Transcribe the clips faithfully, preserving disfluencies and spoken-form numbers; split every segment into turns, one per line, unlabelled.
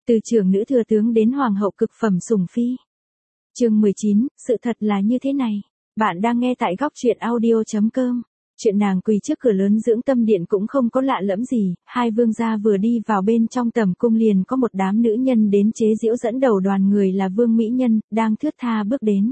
Từ trưởng nữ thừa tướng đến hoàng hậu cực phẩm sủng phi. Chương mười chín, sự thật là như thế này. Bạn đang nghe tại góc truyện audio chấm com. Chuyện nàng quỳ trước cửa lớn dưỡng tâm điện cũng không có lạ lẫm gì, hai vương gia vừa đi vào bên trong tầm cung liền có một đám nữ nhân đến chế giễu, dẫn đầu đoàn người là vương mỹ nhân, đang thướt tha bước đến.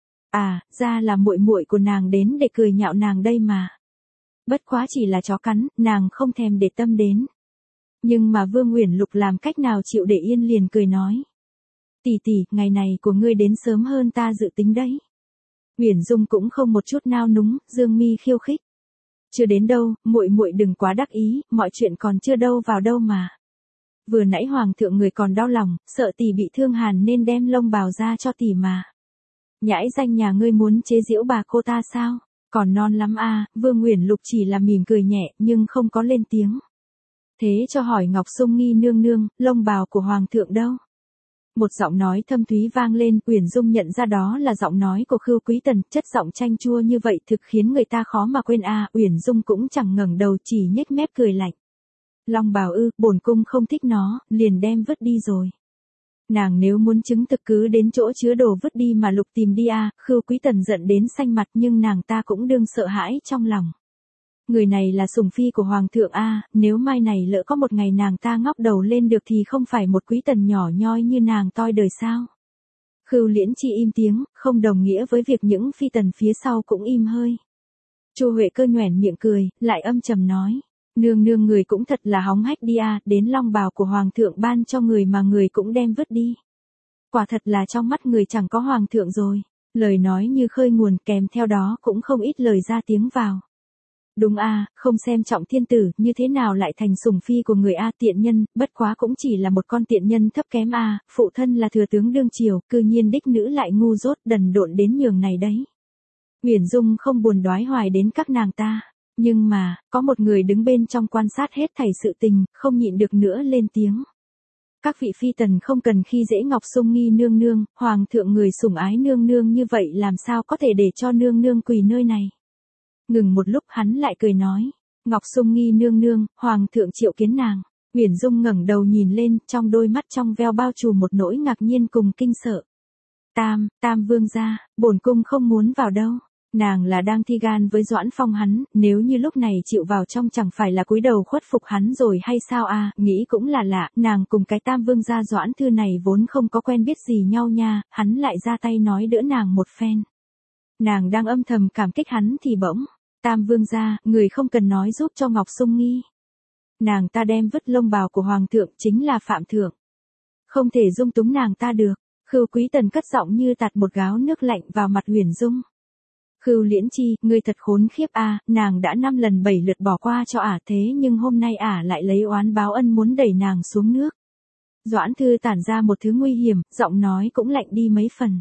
À, ra là muội muội của nàng đến để cười nhạo nàng đây mà. Bất quá chỉ là chó cắn, nàng không thèm để tâm đến. Nhưng mà Vương Uyển Lục làm cách nào chịu để yên, liền cười nói. Tỷ tỷ, ngày này của ngươi đến sớm hơn ta dự tính đấy. Uyển Dung cũng không một chút nao núng, dương mi khiêu khích. Chưa đến đâu, muội muội đừng quá đắc ý, mọi chuyện còn chưa đâu vào đâu mà. Vừa nãy hoàng thượng người còn đau lòng, sợ tỷ bị thương hàn nên đem lông bào ra cho tỷ mà. Nhãi danh nhà ngươi muốn chế giễu bà cô ta sao? Còn non lắm à, Vương Uyển Lục chỉ là mỉm cười nhẹ nhưng không có lên tiếng. Thế cho hỏi Ngọc Sung Nghi nương nương, lông bào của hoàng thượng đâu? Một giọng nói thâm thúy vang lên, Uyển Dung nhận ra đó là giọng nói của Khưu Quý Tần, chất giọng chanh chua như vậy thực khiến người ta khó mà quên a. Uyển Dung cũng chẳng ngẩng đầu, chỉ nhếch mép cười lạnh. Long bào ư, bổn cung không thích nó, liền đem vứt đi rồi. Nàng nếu muốn chứng thực cứ đến chỗ chứa đồ vứt đi mà lục tìm đi a. Khưu Quý Tần giận đến xanh mặt nhưng nàng ta cũng đương sợ hãi trong lòng. Người này là sủng phi của hoàng thượng a, nếu mai này lỡ có một ngày nàng ta ngóc đầu lên được thì không phải một quý tần nhỏ nhoi như nàng toi đời sao? Khưu Liễn Chi im tiếng, không đồng nghĩa với việc những phi tần phía sau cũng im hơi. Chu Huệ Cơ nhoẻn miệng cười, lại âm trầm nói, nương nương người cũng thật là hóng hách đi a, đến long bào của hoàng thượng ban cho người mà người cũng đem vứt đi. Quả thật là trong mắt người chẳng có hoàng thượng rồi. Lời nói như khơi nguồn, kèm theo đó cũng không ít lời ra tiếng vào. Đúng a, không xem trọng thiên tử, như thế nào lại thành sủng phi của người a, tiện nhân, bất quá cũng chỉ là một con tiện nhân thấp kém a, phụ thân là thừa tướng đương triều, cư nhiên đích nữ lại ngu dốt đần độn đến nhường này đấy. Uyển Dung không buồn đoái hoài đến các nàng ta, nhưng mà, có một người đứng bên trong quan sát hết thảy sự tình, không nhịn được nữa lên tiếng. Các vị phi tần không cần khi dễ Ngọc Sung Nghi nương nương, hoàng thượng người sủng ái nương nương như vậy làm sao có thể để cho nương nương quỳ nơi này. Ngừng một lúc hắn lại cười nói, Ngọc Sung Nghi nương nương, hoàng thượng triệu kiến nàng. Uyển Dung ngẩng đầu nhìn lên, trong đôi mắt trong veo bao trùm một nỗi ngạc nhiên cùng kinh sợ. Tam, Tam vương gia, bổn cung không muốn vào đâu. Nàng là đang thi gan với Doãn Phong hắn, nếu như lúc này chịu vào trong chẳng phải là cúi đầu khuất phục hắn rồi hay sao a? À, nghĩ cũng là lạ, nàng cùng cái Tam vương gia Doãn Thư này vốn không có quen biết gì nhau nha, hắn lại ra tay nói đỡ nàng một phen. Nàng đang âm thầm cảm kích hắn thì bỗng, Tam vương gia, người không cần nói giúp cho Ngọc Sung Nghi. Nàng ta đem vứt lông bào của hoàng thượng chính là phạm thượng. Không thể dung túng nàng ta được. Khưu Quý Tần cất giọng như tạt một gáo nước lạnh vào mặt Uyển Dung. Khưu Liễn Chi, ngươi thật khốn khiếp a, nàng đã năm lần bảy lượt bỏ qua cho ả thế nhưng hôm nay ả lại lấy oán báo ân muốn đẩy nàng xuống nước. Doãn Thư tản ra một thứ nguy hiểm, giọng nói cũng lạnh đi mấy phần.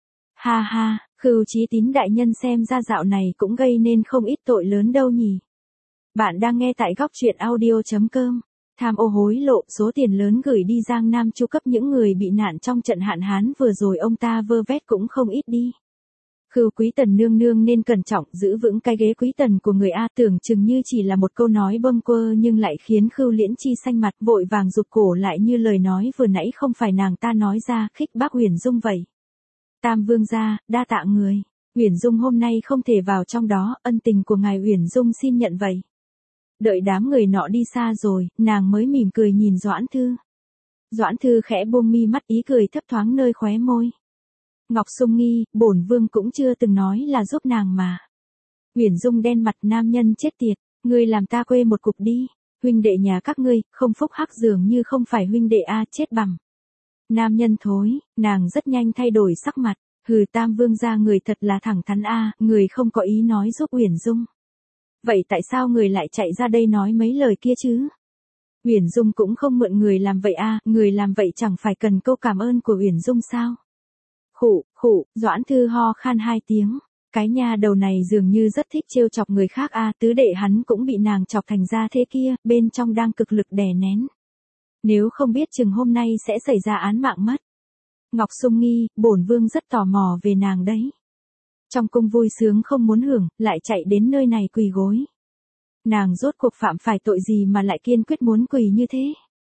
Ha ha, Khưu Chí Tín đại nhân xem ra dạo này cũng gây nên không ít tội lớn đâu nhỉ. Bạn đang nghe tại góc truyện audio chấm com. Tham ô hối lộ, số tiền lớn gửi đi Giang Nam chu cấp những người bị nạn trong trận hạn hán vừa rồi ông ta vơ vét cũng không ít đi. Khưu Quý Tần nương nương nên cẩn trọng giữ vững cái ghế quý tần của người a, tưởng chừng như chỉ là một câu nói bâng quơ nhưng lại khiến Khưu Liễn Chi xanh mặt, vội vàng rụt cổ lại như lời nói vừa nãy không phải nàng ta nói ra, khích bác Uyển Dung vậy. Tam vương gia, đa tạ người. Uyển Dung hôm nay không thể vào trong đó, ân tình của ngài Uyển Dung xin nhận vậy. Đợi đám người nọ đi xa rồi, nàng mới mỉm cười nhìn Doãn Thư. Doãn Thư khẽ buông mi mắt, ý cười thấp thoáng nơi khóe môi. Ngọc Sung Nghi, bổn vương cũng chưa từng nói là giúp nàng mà. Uyển Dung đen mặt, nam nhân chết tiệt, ngươi làm ta quê một cục đi. Huynh đệ nhà các ngươi, không phúc hắc dường như không phải huynh đệ a, chết bằm. Nam nhân thối, nàng rất nhanh thay đổi sắc mặt, hừ, Tam vương gia người thật là thẳng thắn a, người không có ý nói giúp Uyển Dung. Vậy tại sao người lại chạy ra đây nói mấy lời kia chứ? Uyển Dung cũng không mượn người làm vậy a, người làm vậy chẳng phải cần câu cảm ơn của Uyển Dung sao? Khụ, khụ, Doãn Thư ho khan hai tiếng, cái nha đầu này dường như rất thích trêu chọc người khác a, tứ đệ hắn cũng bị nàng chọc thành ra thế kia, bên trong đang cực lực đè nén. Nếu không biết chừng hôm nay sẽ xảy ra án mạng mất. Ngọc Sung Nghi, bổn vương rất tò mò về nàng đấy. Trong cung vui sướng không muốn hưởng, lại chạy đến nơi này quỳ gối. Nàng rốt cuộc phạm phải tội gì mà lại kiên quyết muốn quỳ như thế?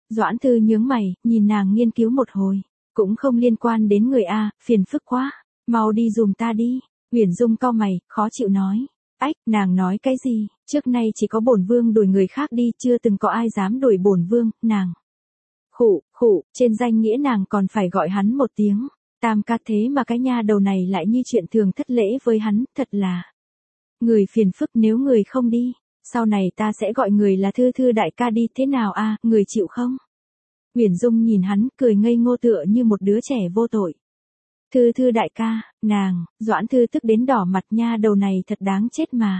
Doãn Thư nhướng mày, nhìn nàng nghiên cứu một hồi. Cũng không liên quan đến người a, phiền phức quá. Mau đi giùm ta đi. Uyển Dung cau mày, khó chịu nói. Ách, nàng nói cái gì? Trước nay chỉ có bổn vương đuổi người khác đi, chưa từng có ai dám đuổi bổn vương, nàng. Khụ, khụ, trên danh nghĩa nàng còn phải gọi hắn một tiếng. Tam ca thế mà cái nha đầu này lại như chuyện thường thất lễ với hắn, thật là. Người phiền phức, nếu người không đi, sau này ta sẽ gọi người là Thư Thư đại ca đi, thế nào a, người chịu không? Uyển Dung nhìn hắn, cười ngây ngô tựa như một đứa trẻ vô tội. Thư Thư đại ca, nàng, Doãn Thư tức đến đỏ mặt, nha đầu này thật đáng chết mà.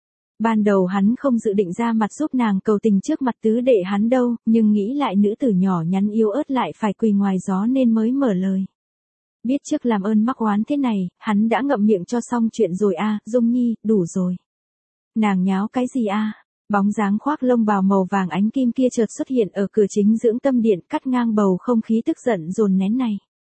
Ban đầu hắn không dự định ra mặt giúp nàng cầu tình trước mặt tứ đệ hắn đâu, nhưng nghĩ lại nữ tử nhỏ nhắn yếu ớt lại phải quỳ ngoài gió nên mới mở lời. Biết trước làm ơn mắc oán thế này, hắn đã ngậm miệng cho xong chuyện rồi a, Dung Nhi, đủ rồi. Nàng nháo cái gì a? Bóng dáng khoác lông bào màu vàng ánh kim kia chợt xuất hiện ở cửa chính dưỡng tâm điện, cắt ngang bầu không khí tức giận dồn nén này.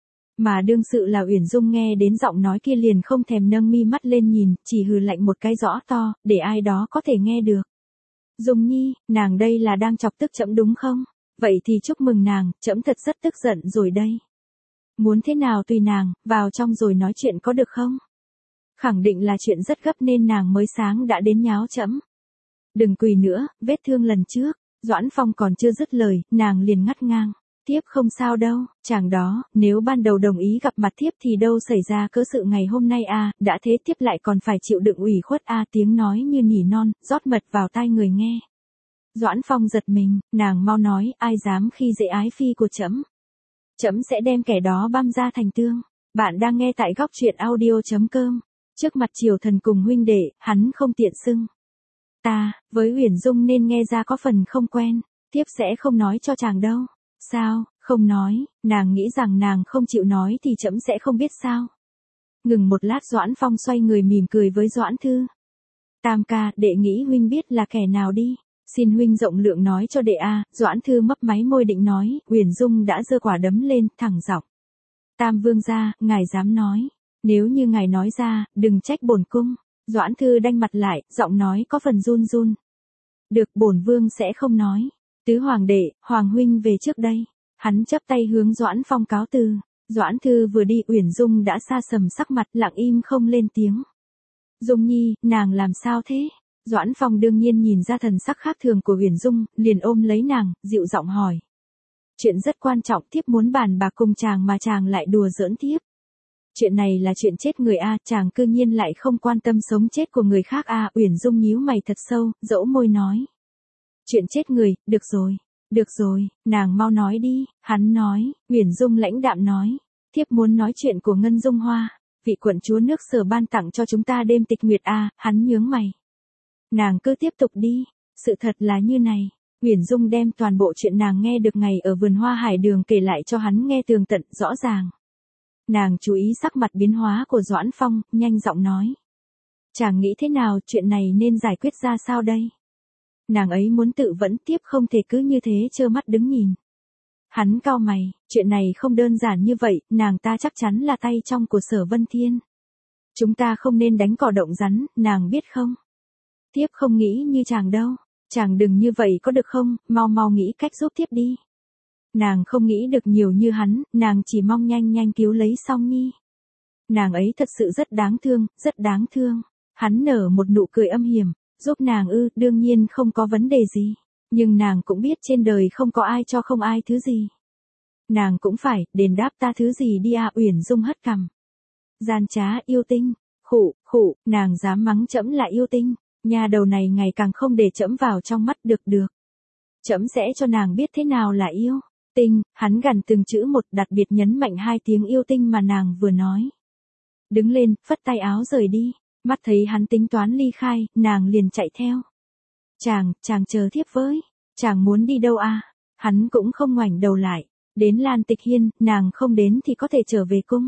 Mà đương sự là Uyển Dung nghe đến giọng nói kia liền không thèm nâng mi mắt lên nhìn, chỉ hừ lạnh một cái rõ to, để ai đó có thể nghe được. Dung Nhi, nàng đây là đang chọc tức trẫm đúng không? Vậy thì chúc mừng nàng, trẫm thật rất tức giận rồi đây. Muốn thế nào tùy nàng, vào trong rồi nói chuyện có được không? Khẳng định là chuyện rất gấp nên nàng mới sáng đã đến nháo trẫm. Đừng quỳ nữa, vết thương lần trước. Doãn Phong còn chưa dứt lời, nàng liền ngắt ngang. Tiếp không sao đâu, chàng đó, nếu ban đầu đồng ý gặp mặt tiếp thì đâu xảy ra cớ sự ngày hôm nay a, đã thế tiếp lại còn phải chịu đựng ủy khuất a, tiếng nói như nỉ non, rót mật vào tai người nghe. Doãn Phong giật mình, nàng mau nói, ai dám khi dễ ái phi của trẫm? Trẫm sẽ đem kẻ đó băm ra thành tương. Bạn đang nghe tại góc truyện audio chấm com. Trước mặt triều thần cùng huynh đệ, hắn không tiện xưng ta, với Uyển Dung nên nghe ra có phần không quen, tiếp sẽ không nói cho chàng đâu. Sao, không nói, nàng nghĩ rằng nàng không chịu nói thì trẫm sẽ không biết sao. Ngừng một lát Doãn Phong xoay người mỉm cười với Doãn Thư. Tam ca, đệ nghĩ huynh biết là kẻ nào đi. Xin huynh rộng lượng nói cho đệ a. Doãn Thư mấp máy môi định nói, Uyển Dung đã giơ quả đấm lên, thẳng giọng. Tam vương gia, ngài dám nói. Nếu như ngài nói ra, đừng trách bổn cung. Doãn Thư đanh mặt lại, giọng nói có phần run run. Được, bổn vương sẽ không nói. Tứ hoàng đệ, hoàng huynh về trước đây. Hắn chắp tay hướng Doãn Phong cáo từ. Doãn Thư vừa đi, Uyển Dung đã sa sầm sắc mặt, lặng im không lên tiếng. Dung Nhi, nàng làm sao thế? Doãn Phong đương nhiên nhìn ra thần sắc khác thường của Uyển Dung, liền ôm lấy nàng, dịu giọng hỏi. Chuyện rất quan trọng, thiếp muốn bàn bạc cùng chàng mà chàng lại đùa giỡn thiếp. Chuyện này là chuyện chết người a, chàng cư nhiên lại không quan tâm sống chết của người khác a. Uyển Dung nhíu mày thật sâu, dẫu môi nói. Chuyện chết người, được rồi, được rồi, nàng mau nói đi. Hắn nói, Uyển Dung lãnh đạm nói. Thiếp muốn nói chuyện của Ngân Dung Hoa, vị quận chúa nước Sở ban tặng cho chúng ta đêm tịch nguyệt a. Hắn nhướng mày. Nàng cứ tiếp tục đi, sự thật là như này. Uyển Dung đem toàn bộ chuyện nàng nghe được ngày ở vườn hoa hải đường kể lại cho hắn nghe tường tận, rõ ràng. Nàng chú ý sắc mặt biến hóa của Doãn Phong, nhanh giọng nói. Chàng nghĩ thế nào, chuyện này nên giải quyết ra sao đây? Nàng ấy muốn tự vẫn, tiếp không thể cứ như thế trơ mắt đứng nhìn. Hắn cau mày, chuyện này không đơn giản như vậy, nàng ta chắc chắn là tay trong của Sở Vân Thiên. Chúng ta không nên đánh cỏ động rắn, nàng biết không? Tiếp không nghĩ như chàng đâu, chàng đừng như vậy có được không, mau mau nghĩ cách giúp tiếp đi. Nàng không nghĩ được nhiều như hắn, nàng chỉ mong nhanh nhanh cứu lấy Song Nhi. Nàng ấy thật sự rất đáng thương, rất đáng thương. Hắn nở một nụ cười âm hiểm, giúp nàng ư, đương nhiên không có vấn đề gì. Nhưng nàng cũng biết trên đời không có ai cho không ai thứ gì. Nàng cũng phải, đền đáp ta thứ gì đi à. Uyển Dung hất cằm. Gian trá, yêu tinh, khụ, khụ, nàng dám mắng trẫm là yêu tinh. Nhà đầu này ngày càng không để trẫm vào trong mắt, được được. Trẫm sẽ cho nàng biết thế nào là yêu. Tinh, hắn gằn từng chữ một, đặc biệt nhấn mạnh hai tiếng yêu tinh mà nàng vừa nói. Đứng lên, phất tay áo rời đi, mắt thấy hắn tính toán ly khai, nàng liền chạy theo. Chàng, chàng chờ thiếp với, chàng muốn đi đâu à? Hắn cũng không ngoảnh đầu lại, đến Lan Tịch Hiên, nàng không đến thì có thể trở về cung.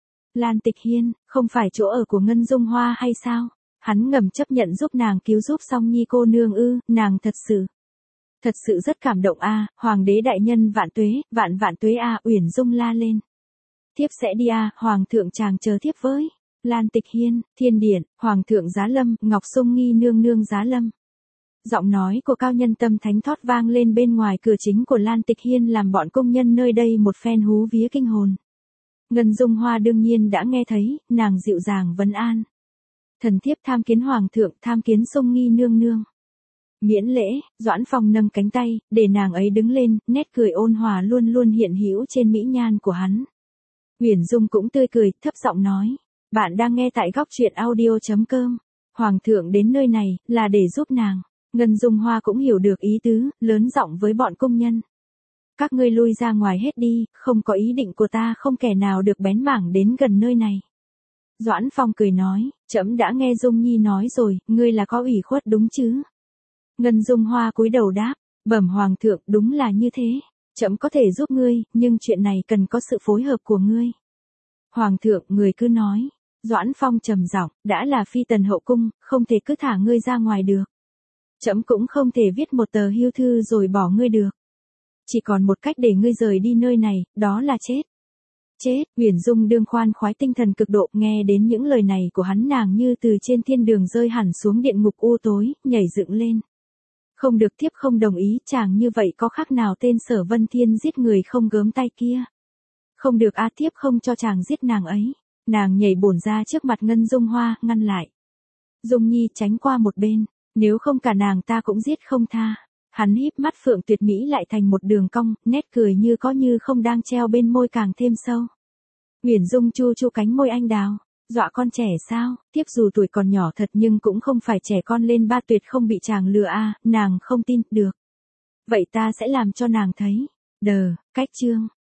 Lan Tịch Hiên, không phải chỗ ở của Ngân Dung Hoa hay sao? Hắn ngầm chấp nhận giúp nàng cứu giúp Song Nhi cô nương ư, nàng thật sự. Thật sự rất cảm động a, hoàng đế đại nhân vạn tuế, vạn vạn tuế a. Uyển Dung la lên. Thiếp sẽ đi a, hoàng thượng chàng chờ thiếp với. Lan Tịch Hiên, Thiên Điện, hoàng thượng giá lâm, Ngọc Sung Nghi nương nương giá lâm. Giọng nói của cao nhân tâm thánh thót vang lên bên ngoài cửa chính của Lan Tịch Hiên làm bọn công nhân nơi đây một phen hú vía kinh hồn. Ngân Dung Hoa đương nhiên đã nghe thấy, nàng dịu dàng vấn an. Thần thiếp tham kiến hoàng thượng, tham kiến Sung Nghi nương nương. Miễn lễ, Doãn Phong nâng cánh tay, để nàng ấy đứng lên, nét cười ôn hòa luôn luôn hiện hữu trên mỹ nhan của hắn. Uyển Dung cũng tươi cười, thấp giọng nói. Bạn đang nghe tại góc truyện audio chấm com. Hoàng thượng đến nơi này, là để giúp nàng. Ngân Dung Hoa cũng hiểu được ý tứ, lớn giọng với bọn công nhân. Các ngươi lui ra ngoài hết đi, không có ý định của ta không kẻ nào được bén mảng đến gần nơi này. Doãn Phong cười nói, trẫm đã nghe Dung Nhi nói rồi, ngươi là có ủy khuất đúng chứ? Ngân Dung Hoa cúi đầu đáp, bẩm hoàng thượng, đúng là như thế. Trẫm có thể giúp ngươi, nhưng chuyện này cần có sự phối hợp của ngươi. Hoàng thượng, người cứ nói. Doãn Phong trầm giọng, đã là phi tần hậu cung, không thể cứ thả ngươi ra ngoài được. Trẫm cũng không thể viết một tờ hưu thư rồi bỏ ngươi được. Chỉ còn một cách để ngươi rời đi nơi này, đó là chết. Chết, Uyển Dung đương khoan khoái tinh thần cực độ, nghe đến những lời này của hắn nàng như từ trên thiên đường rơi hẳn xuống địa ngục u tối, nhảy dựng lên. Không được, thiếp không đồng ý, chàng như vậy có khác nào tên Sở Vân Thiên giết người không gớm tay kia. Không được, a thiếp không cho chàng giết nàng ấy. Nàng nhảy bổn ra trước mặt Ngân Dung Hoa, ngăn lại. Dung Nhi tránh qua một bên, nếu không cả nàng ta cũng giết không tha. Hắn híp mắt phượng tuyệt mỹ lại thành một đường cong, nét cười như có như không đang treo bên môi càng thêm sâu. Uyển Dung chu chu cánh môi anh đào, dọa con trẻ sao? Tiếp dù tuổi còn nhỏ thật nhưng cũng không phải trẻ con lên ba tuyệt không bị chàng lừa a, à, nàng không tin được. Vậy ta sẽ làm cho nàng thấy. Đờ, cách chương.